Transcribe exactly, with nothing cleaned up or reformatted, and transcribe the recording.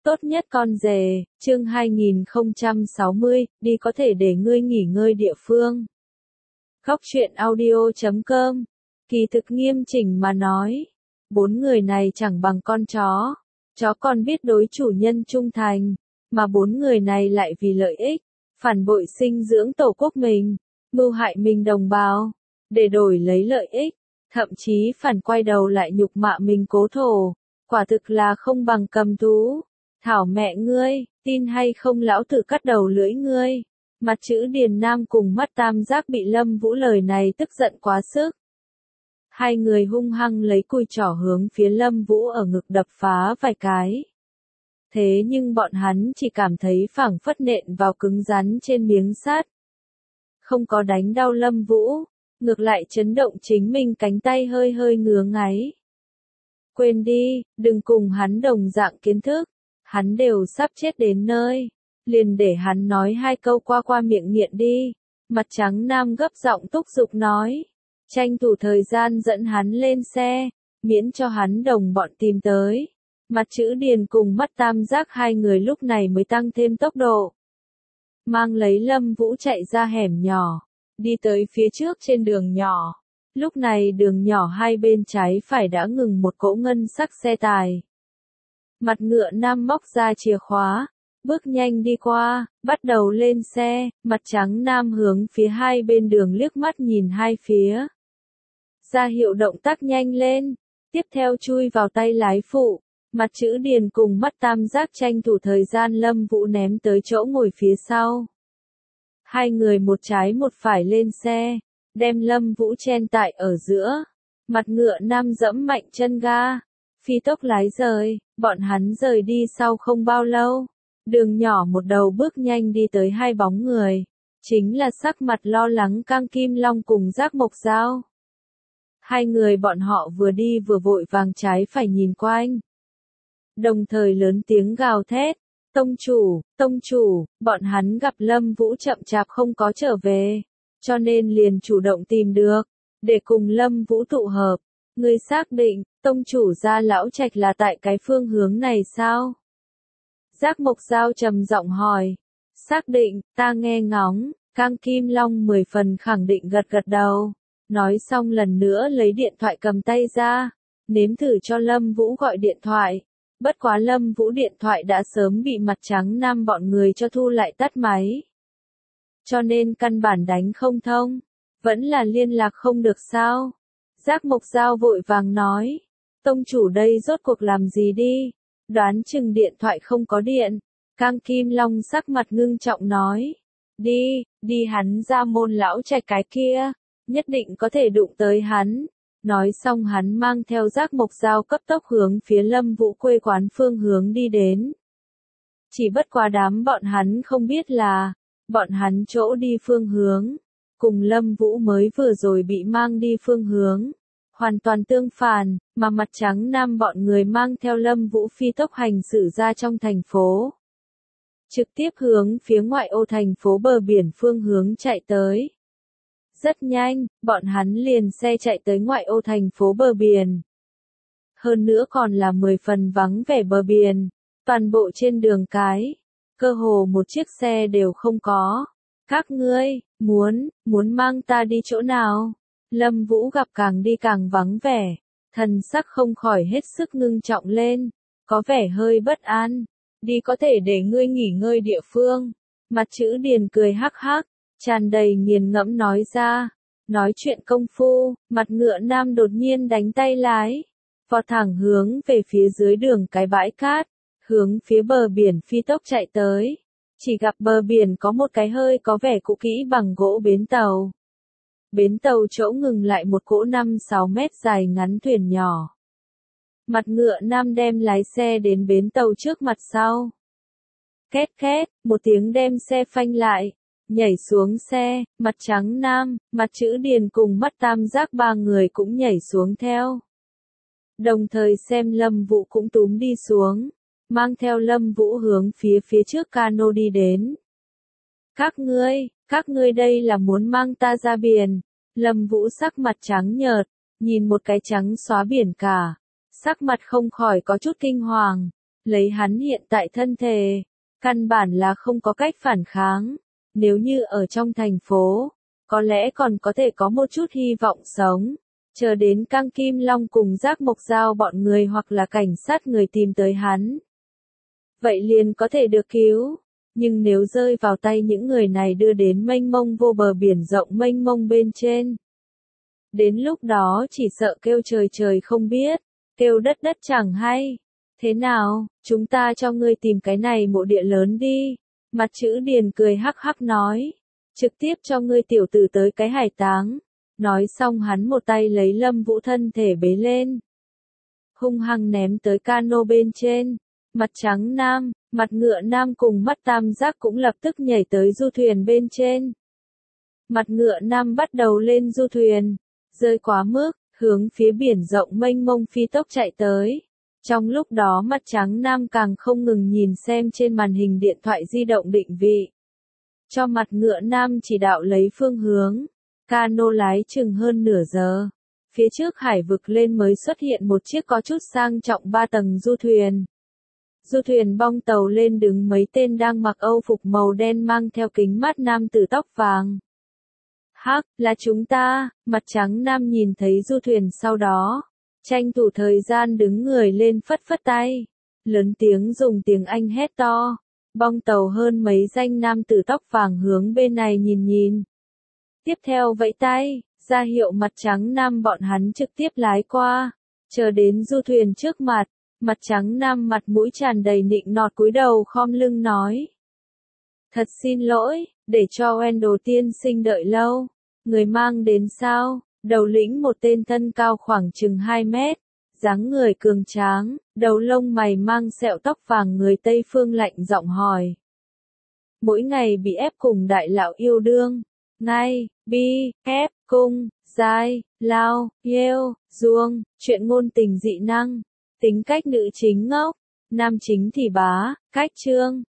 Tốt nhất con rể, chương hai nghìn không trăm sáu mươi, đi có thể để ngươi nghỉ ngơi địa phương. Góc truyện audio chấm com. Kỳ thực nghiêm chỉnh mà nói, bốn người này chẳng bằng con chó. Chó còn biết đối chủ nhân trung thành, mà bốn người này lại vì lợi ích, phản bội sinh dưỡng tổ quốc mình, mưu hại mình đồng bào, để đổi lấy lợi ích, thậm chí phản quay đầu lại nhục mạ mình cố thổ, quả thực là không bằng cầm thú. Thảo mẹ ngươi, tin hay không lão tử cắt đầu lưỡi ngươi. Mặt chữ Điền Nam cùng mắt tam giác bị Lâm Vũ lời này tức giận quá sức. Hai người hung hăng lấy cùi trỏ hướng phía Lâm Vũ ở ngực đập phá vài cái. Thế nhưng bọn hắn chỉ cảm thấy phảng phất nện vào cứng rắn trên miếng sắt. Không có đánh đau Lâm Vũ, ngược lại chấn động chính mình cánh tay hơi hơi ngứa ngáy. Quên đi, đừng cùng hắn đồng dạng kiến thức. Hắn đều sắp chết đến nơi, liền để hắn nói hai câu qua qua miệng nghiện đi. Mặt trắng nam gấp giọng thúc giục nói, tranh thủ thời gian dẫn hắn lên xe, miễn cho hắn đồng bọn tìm tới. Mặt chữ Điền cùng mắt tam giác hai người lúc này mới tăng thêm tốc độ. Mang lấy Lâm Vũ chạy ra hẻm nhỏ, đi tới phía trước trên đường nhỏ. Lúc này đường nhỏ hai bên trái phải đã ngừng một cỗ ngân sắc xe tài. Mặt ngựa nam móc ra chìa khóa, bước nhanh đi qua, bắt đầu lên xe, mặt trắng nam hướng phía hai bên đường liếc mắt nhìn hai phía. Ra hiệu động tác nhanh lên, tiếp theo chui vào tay lái phụ, mặt chữ Điền cùng mắt tam giác tranh thủ thời gian Lâm Vũ ném tới chỗ ngồi phía sau. Hai người một trái một phải lên xe, đem Lâm Vũ chen tại ở giữa, mặt ngựa nam dẫm mạnh chân ga. Phi tốc lái rời, bọn hắn rời đi sau không bao lâu. Đường nhỏ một đầu bước nhanh đi tới hai bóng người. Chính là sắc mặt lo lắng Cang Kim Long cùng Giác Mộc Dao. Hai người bọn họ vừa đi vừa vội vàng trái phải nhìn quanh. Đồng thời lớn tiếng gào thét. Tông chủ, tông chủ, bọn hắn gặp Lâm Vũ chậm chạp không có trở về. Cho nên liền chủ động tìm được, để cùng Lâm Vũ tụ hợp. Ngươi xác định, tông chủ gia lão trạch là tại cái phương hướng này sao? Giác Mộc Dao trầm giọng hỏi. Xác định, ta nghe ngóng, Cang Kim Long mười phần khẳng định gật gật đầu. Nói xong lần nữa lấy điện thoại cầm tay ra, nếm thử cho Lâm Vũ gọi điện thoại. Bất quá Lâm Vũ điện thoại đã sớm bị mặt trắng nam bọn người cho thu lại tắt máy. Cho nên căn bản đánh không thông, vẫn là liên lạc không được sao? Giác Mộc Dao vội vàng nói, tông chủ đây rốt cuộc làm gì đi, đoán chừng điện thoại không có điện. Cang Kim Long sắc mặt ngưng trọng nói, đi, đi hắn ra môn lão trạch cái kia, nhất định có thể đụng tới hắn. Nói xong hắn mang theo Giác Mộc Dao cấp tốc hướng phía Lâm Vũ quê quán phương hướng đi đến. Chỉ bất quá đám bọn hắn không biết là, bọn hắn chỗ đi phương hướng, cùng Lâm Vũ mới vừa rồi bị mang đi phương hướng, hoàn toàn tương phản, mà mặt trắng nam bọn người mang theo Lâm Vũ phi tốc hành xử ra trong thành phố. Trực tiếp hướng phía ngoại ô thành phố bờ biển phương hướng chạy tới. Rất nhanh, bọn hắn liền xe chạy tới ngoại ô thành phố bờ biển. Hơn nữa còn là mười phần vắng vẻ bờ biển, toàn bộ trên đường cái, cơ hồ một chiếc xe đều không có. Các ngươi, muốn, muốn mang ta đi chỗ nào? Lâm Vũ gặp càng đi càng vắng vẻ, thần sắc không khỏi hết sức ngưng trọng lên, có vẻ hơi bất an. Đi có thể để ngươi nghỉ ngơi địa phương. Mặt chữ Điền cười hắc hắc, tràn đầy nghiền ngẫm nói ra. Nói chuyện công phu, mặt ngựa nam đột nhiên đánh tay lái, vọt thẳng hướng về phía dưới đường cái bãi cát, hướng phía bờ biển phi tốc chạy tới. Chỉ gặp bờ biển có một cái hơi có vẻ cũ kỹ bằng gỗ bến tàu. Bến tàu chỗ ngừng lại một cỗ năm sáu mét dài ngắn thuyền nhỏ. Mặt ngựa nam đem lái xe đến bến tàu trước mặt sau. Két két, một tiếng đem xe phanh lại, nhảy xuống xe, mặt trắng nam, mặt chữ Điền cùng mắt tam giác ba người cũng nhảy xuống theo. Đồng thời xem Lâm Vũ cũng túm đi xuống, mang theo Lâm Vũ hướng phía phía trước cano đi đến. Các ngươi, các ngươi đây là muốn mang ta ra biển. Lâm Vũ sắc mặt trắng nhợt, nhìn một cái trắng xóa biển cả, sắc mặt không khỏi có chút kinh hoàng. Lấy hắn hiện tại thân thể, căn bản là không có cách phản kháng. Nếu như ở trong thành phố, có lẽ còn có thể có một chút hy vọng sống. Chờ đến Cang Kim Long cùng Giác Mộc Giao bọn người hoặc là cảnh sát người tìm tới hắn. Vậy liền có thể được cứu. Nhưng nếu rơi vào tay những người này đưa đến mênh mông vô bờ biển rộng mênh mông bên trên. Đến lúc đó chỉ sợ kêu trời trời không biết, kêu đất đất chẳng hay. Thế nào, chúng ta cho ngươi tìm cái này mộ địa lớn đi. Mặt chữ Điền cười hắc hắc nói. Trực tiếp cho ngươi tiểu tử tới cái hải táng. Nói xong hắn một tay lấy Lâm Vũ thân thể bế lên. Hung hăng ném tới cano bên trên. Mặt trắng nam, mặt ngựa nam cùng mắt tam giác cũng lập tức nhảy tới du thuyền bên trên. Mặt ngựa nam bắt đầu lên du thuyền. Rơi quá mức, hướng phía biển rộng mênh mông phi tốc chạy tới. Trong lúc đó mặt trắng nam càng không ngừng nhìn xem trên màn hình điện thoại di động định vị. Cho mặt ngựa nam chỉ đạo lấy phương hướng. Cano lái chừng hơn nửa giờ. Phía trước hải vực lên mới xuất hiện một chiếc có chút sang trọng ba tầng du thuyền. Du thuyền bong tàu lên đứng mấy tên đang mặc âu phục màu đen mang theo kính mát nam tử tóc vàng. Hắc, là chúng ta, mặt trắng nam nhìn thấy du thuyền sau đó. Tranh thủ thời gian đứng người lên phất phất tay. Lớn tiếng dùng tiếng Anh hét to. Bong tàu hơn mấy danh nam tử tóc vàng hướng bên này nhìn nhìn. Tiếp theo vẫy tay, ra hiệu mặt trắng nam bọn hắn trực tiếp lái qua. Chờ đến du thuyền trước mặt, mặt trắng nam mặt mũi tràn đầy nịnh nọt cúi đầu khom lưng nói. Thật xin lỗi, để cho Wendell tiên sinh đợi lâu. Người mang đến sao? Đầu lĩnh một tên thân cao khoảng chừng hai mét, dáng người cường tráng, đầu lông mày mang sẹo tóc vàng người Tây phương lạnh giọng hỏi. Mỗi ngày bị ép cùng đại lão yêu đương, ngay, bi, ép, cung, giai, lao, yêu, duông, chuyện ngôn tình dị năng, tính cách nữ chính ngốc, nam chính thì bá, cách trương,